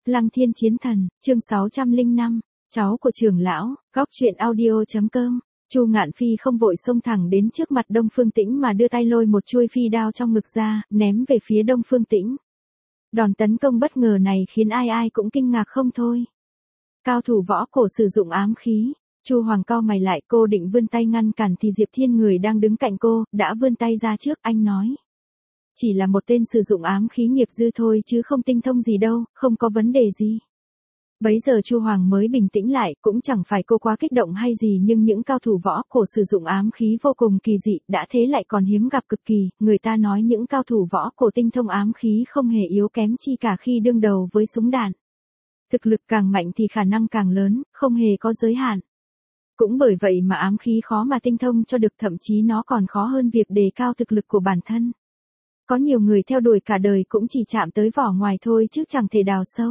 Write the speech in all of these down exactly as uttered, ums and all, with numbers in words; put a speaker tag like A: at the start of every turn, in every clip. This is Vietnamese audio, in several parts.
A: Lăng Thiên Chiến Thần, chương sáu trăm lẻ năm, cháu của trưởng lão, góc truyện audio.com. Chu Ngạn Phi không vội xông thẳng đến trước mặt Đông Phương Tĩnh mà đưa tay lôi một chuôi phi đao trong ngực ra, ném về phía Đông Phương Tĩnh. Đòn tấn công bất ngờ này khiến ai ai cũng kinh ngạc không thôi. Cao thủ võ cổ sử dụng ám khí. Chu Hoàng cau mày lại, cô định vươn tay ngăn cản thì Diệp Thiên người đang đứng cạnh cô, đã vươn tay ra trước, anh nói. Chỉ là một tên sử dụng ám khí nghiệp dư thôi chứ không tinh thông gì đâu, không có vấn đề gì. Bấy giờ Chu Hoàng mới bình tĩnh lại, cũng chẳng phải cô quá kích động hay gì, nhưng những cao thủ võ cổ sử dụng ám khí vô cùng kỳ dị, đã thế lại còn hiếm gặp cực kỳ, người ta nói những cao thủ võ cổ tinh thông ám khí không hề yếu kém chi cả khi đương đầu với súng đạn. Thực lực càng mạnh thì khả năng càng lớn, không hề có giới hạn. Cũng bởi vậy mà ám khí khó mà tinh thông cho được, thậm chí nó còn khó hơn việc đề cao thực lực của bản thân. Có nhiều người theo đuổi cả đời cũng chỉ chạm tới vỏ ngoài thôi chứ chẳng thể đào sâu.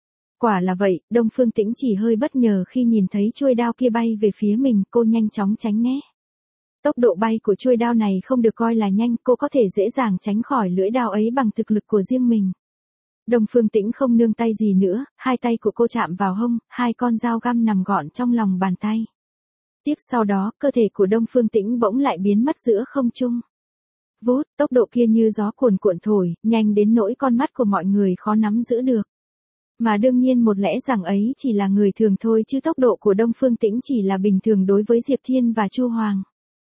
A: Quả là vậy, Đông Phương Tĩnh chỉ hơi bất ngờ khi nhìn thấy chuôi đao kia bay về phía mình, cô nhanh chóng tránh né. Tốc độ bay của chuôi đao này không được coi là nhanh, cô có thể dễ dàng tránh khỏi lưỡi đao ấy bằng thực lực của riêng mình. Đông Phương Tĩnh không nương tay gì nữa, hai tay của cô chạm vào hông, hai con dao găm nằm gọn trong lòng bàn tay. Tiếp sau đó, cơ thể của Đông Phương Tĩnh bỗng lại biến mất giữa không trung. Vút, tốc độ kia như gió cuồn cuộn thổi, nhanh đến nỗi con mắt của mọi người khó nắm giữ được. Mà đương nhiên một lẽ rằng ấy chỉ là người thường thôi chứ tốc độ của Đông Phương Tĩnh chỉ là bình thường đối với Diệp Thiên và Chu Hoàng.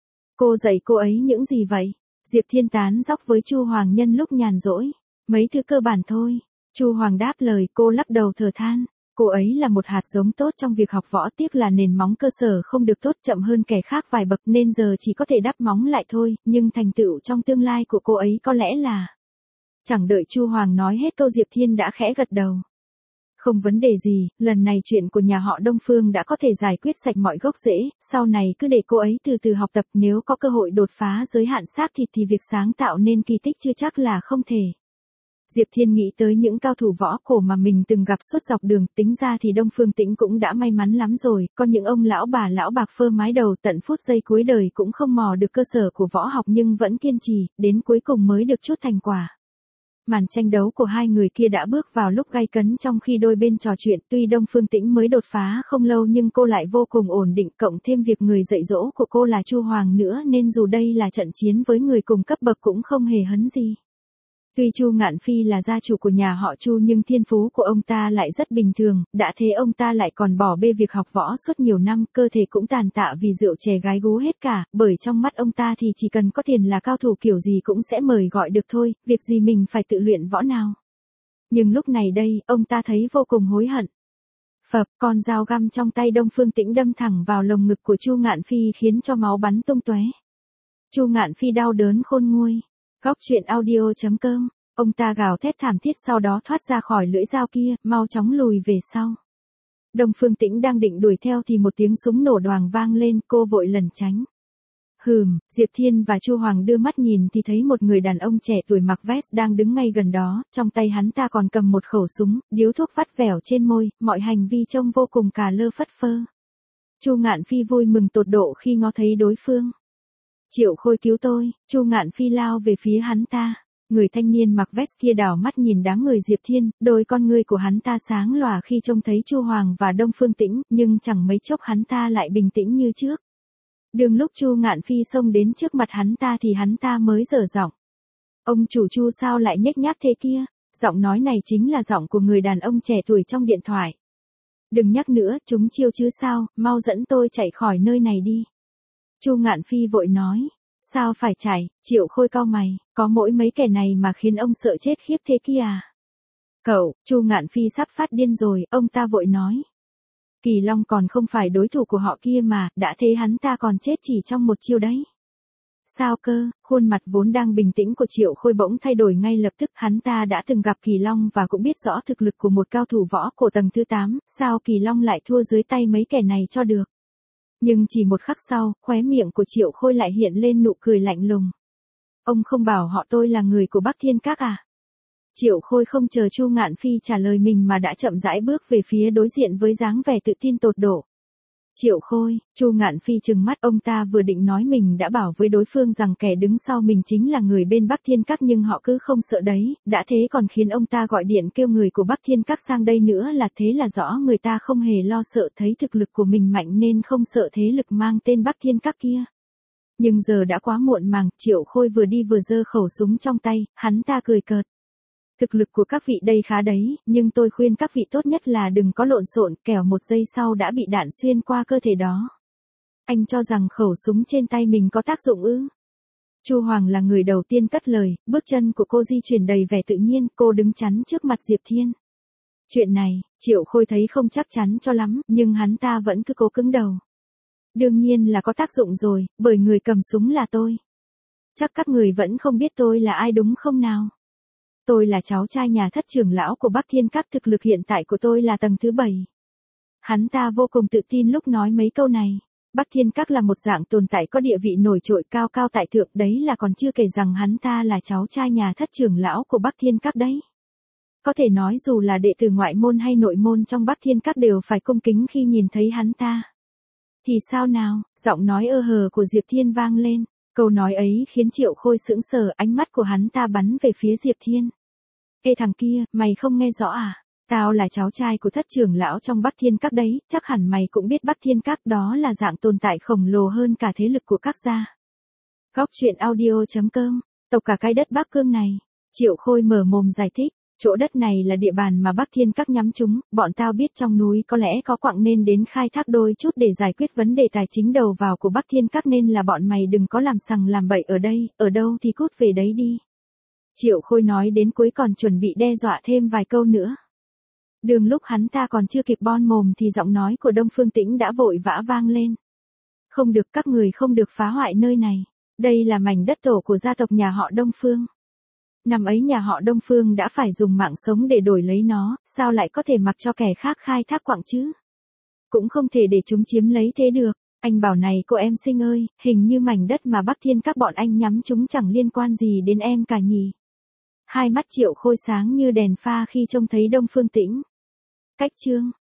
A: Cô dạy cô ấy những gì vậy? Diệp Thiên tán dóc với Chu Hoàng nhân lúc nhàn rỗi. Mấy thứ cơ bản thôi. Chu Hoàng đáp lời, cô lắc đầu thở than. Cô ấy là một hạt giống tốt trong việc học võ, tiếc là nền móng cơ sở không được tốt, chậm hơn kẻ khác vài bậc nên giờ chỉ có thể đắp móng lại thôi, nhưng thành tựu trong tương lai của cô ấy có lẽ là... Chẳng đợi Chu Hoàng nói hết câu Diệp Thiên đã khẽ gật đầu. Không vấn đề gì, lần này chuyện của nhà họ Đông Phương đã có thể giải quyết sạch mọi gốc rễ, sau này cứ để cô ấy từ từ học tập, nếu có cơ hội đột phá giới hạn xác thịt thì việc sáng tạo nên kỳ tích chưa chắc là không thể. Diệp Thiên nghĩ tới những cao thủ võ cổ mà mình từng gặp suốt dọc đường, tính ra thì Đông Phương Tĩnh cũng đã may mắn lắm rồi, có những ông lão bà lão bạc phơ mái đầu tận phút giây cuối đời cũng không mò được cơ sở của võ học nhưng vẫn kiên trì, đến cuối cùng mới được chút thành quả. Màn tranh đấu của hai người kia đã bước vào lúc gay cấn trong khi đôi bên trò chuyện, tuy Đông Phương Tĩnh mới đột phá không lâu nhưng cô lại vô cùng ổn định, cộng thêm việc người dạy dỗ của cô là Chu Hoàng nữa nên dù đây là trận chiến với người cùng cấp bậc cũng không hề hấn gì. Tuy Chu Ngạn Phi là gia chủ của nhà họ Chu nhưng thiên phú của ông ta lại rất bình thường, đã thế ông ta lại còn bỏ bê việc học võ suốt nhiều năm, cơ thể cũng tàn tạ vì rượu chè gái gú hết cả, bởi trong mắt ông ta thì chỉ cần có tiền là cao thủ kiểu gì cũng sẽ mời gọi được thôi, việc gì mình phải tự luyện võ nào. Nhưng lúc này đây, ông ta thấy vô cùng hối hận. Phập, con dao găm trong tay Đông Phương Tĩnh đâm thẳng vào lồng ngực của Chu Ngạn Phi khiến cho máu bắn tung tóe. Chu Ngạn Phi đau đớn khôn nguôi. Góc truyện audio.com, ông ta gào thét thảm thiết sau đó thoát ra khỏi lưỡi dao kia, mau chóng lùi về sau. Đông Phương Tĩnh đang định đuổi theo thì một tiếng súng nổ đoàng vang lên, cô vội lẩn tránh. Hừm, Diệp Thiên và Chu Hoàng đưa mắt nhìn thì thấy một người đàn ông trẻ tuổi mặc vest đang đứng ngay gần đó, trong tay hắn ta còn cầm một khẩu súng, điếu thuốc vắt vẻo trên môi, mọi hành vi trông vô cùng cà lơ phất phơ. Chu Ngạn Phi vui mừng tột độ khi ngó thấy đối phương. Triệu Khôi cứu tôi, Chu Ngạn Phi lao về phía hắn ta. Người thanh niên mặc vest kia đảo mắt nhìn đám người Diệp Thiên, đôi con ngươi của hắn ta sáng lòa khi trông thấy Chu Hoàng và Đông Phương Tĩnh, nhưng chẳng mấy chốc hắn ta lại bình tĩnh như trước. Đường lúc Chu Ngạn Phi xông đến trước mặt hắn ta thì hắn ta mới dở giọng. Ông chủ Chu sao lại nhếch nhác thế kia? Giọng nói này chính là giọng của người đàn ông trẻ tuổi trong điện thoại. Đừng nhắc nữa, chúng chiêu chứ sao, mau dẫn tôi chạy khỏi nơi này đi. Chu Ngạn Phi vội nói, sao phải chạy? Triệu Khôi cau mày, có mỗi mấy kẻ này mà khiến ông sợ chết khiếp thế kia à? Cậu, Chu Ngạn Phi sắp phát điên rồi, ông ta vội nói. Kỳ Long còn không phải đối thủ của họ kia mà, đã thế hắn ta còn chết chỉ trong một chiêu đấy. Sao cơ? Khuôn mặt vốn đang bình tĩnh của Triệu Khôi bỗng thay đổi ngay lập tức, hắn ta đã từng gặp Kỳ Long và cũng biết rõ thực lực của một cao thủ võ cổ tầng thứ tám, sao Kỳ Long lại thua dưới tay mấy kẻ này cho được? Nhưng chỉ một khắc sau, khóe miệng của Triệu Khôi lại hiện lên nụ cười lạnh lùng. Ông không bảo họ tôi là người của Bắc Thiên Các à? Triệu Khôi không chờ Chu Ngạn Phi trả lời mình mà đã chậm rãi bước về phía đối diện với dáng vẻ tự tin tột độ. Triệu Khôi, Chu Ngạn Phi trừng mắt, ông ta vừa định nói mình đã bảo với đối phương rằng kẻ đứng sau mình chính là người bên Bắc Thiên Các nhưng họ cứ không sợ đấy, đã thế còn khiến ông ta gọi điện kêu người của Bắc Thiên Các sang đây nữa là thế là rõ người ta không hề lo sợ, thấy thực lực của mình mạnh nên không sợ thế lực mang tên Bắc Thiên Các kia. Nhưng giờ đã quá muộn màng, Triệu Khôi vừa đi vừa giơ khẩu súng trong tay, hắn ta cười cợt. Thực lực của các vị đây khá đấy, nhưng tôi khuyên các vị tốt nhất là đừng có lộn xộn, kẻo một giây sau đã bị đạn xuyên qua cơ thể đó. Anh cho rằng khẩu súng trên tay mình có tác dụng ư? Chu Hoàng là người đầu tiên cất lời, bước chân của cô di chuyển đầy vẻ tự nhiên, cô đứng chắn trước mặt Diệp Thiên. Chuyện này, Triệu Khôi thấy không chắc chắn cho lắm, nhưng hắn ta vẫn cứ cố cứng đầu. Đương nhiên là có tác dụng rồi, bởi người cầm súng là tôi. Chắc các người vẫn không biết tôi là ai đúng không nào? Tôi là cháu trai nhà thất trưởng lão của Bắc Thiên Các, thực lực hiện tại của tôi là tầng thứ bảy. Hắn ta vô cùng tự tin lúc nói mấy câu này. Bắc Thiên Các là một dạng tồn tại có địa vị nổi trội cao cao tại thượng, đấy là còn chưa kể rằng hắn ta là cháu trai nhà thất trưởng lão của Bắc Thiên Các đấy. Có thể nói dù là đệ tử ngoại môn hay nội môn trong Bắc Thiên Các đều phải cung kính khi nhìn thấy hắn ta. Thì sao nào, giọng nói ơ hờ của Diệp Thiên vang lên. Câu nói ấy khiến Triệu Khôi sững sờ, ánh mắt của hắn ta bắn về phía Diệp Thiên. Ê thằng kia, mày không nghe rõ à? Tao là cháu trai của thất trưởng lão trong Bắc Thiên Các đấy, chắc hẳn mày cũng biết Bắc Thiên Các đó là dạng tồn tại khổng lồ hơn cả thế lực của các gia. Góc truyện audio chấm com, tộc cả cái đất Bắc Cương này. Triệu Khôi mở mồm giải thích. Chỗ đất này là địa bàn mà Bắc Thiên Các nhắm trúng, bọn tao biết trong núi có lẽ có quặng nên đến khai thác đôi chút để giải quyết vấn đề tài chính đầu vào của Bắc Thiên Các, nên là bọn mày đừng có làm sằng làm bậy ở đây, ở đâu thì cút về đấy đi. Triệu Khôi nói đến cuối còn chuẩn bị đe dọa thêm vài câu nữa. Đường lúc hắn ta còn chưa kịp bon mồm thì giọng nói của Đông Phương Tĩnh đã vội vã vang lên. Không được, các người không được phá hoại nơi này, đây là mảnh đất tổ của gia tộc nhà họ Đông Phương. Năm ấy nhà họ Đông Phương đã phải dùng mạng sống để đổi lấy nó, sao lại có thể mặc cho kẻ khác khai thác quặng chứ? Cũng không thể để chúng chiếm lấy thế được. Anh bảo này cô em xinh ơi, hình như mảnh đất mà Bắc Thiên Các bọn anh nhắm chúng chẳng liên quan gì đến em cả nhỉ? Hai mắt Triệu Khôi sáng như đèn pha khi trông thấy Đông Phương Tĩnh. Cách chương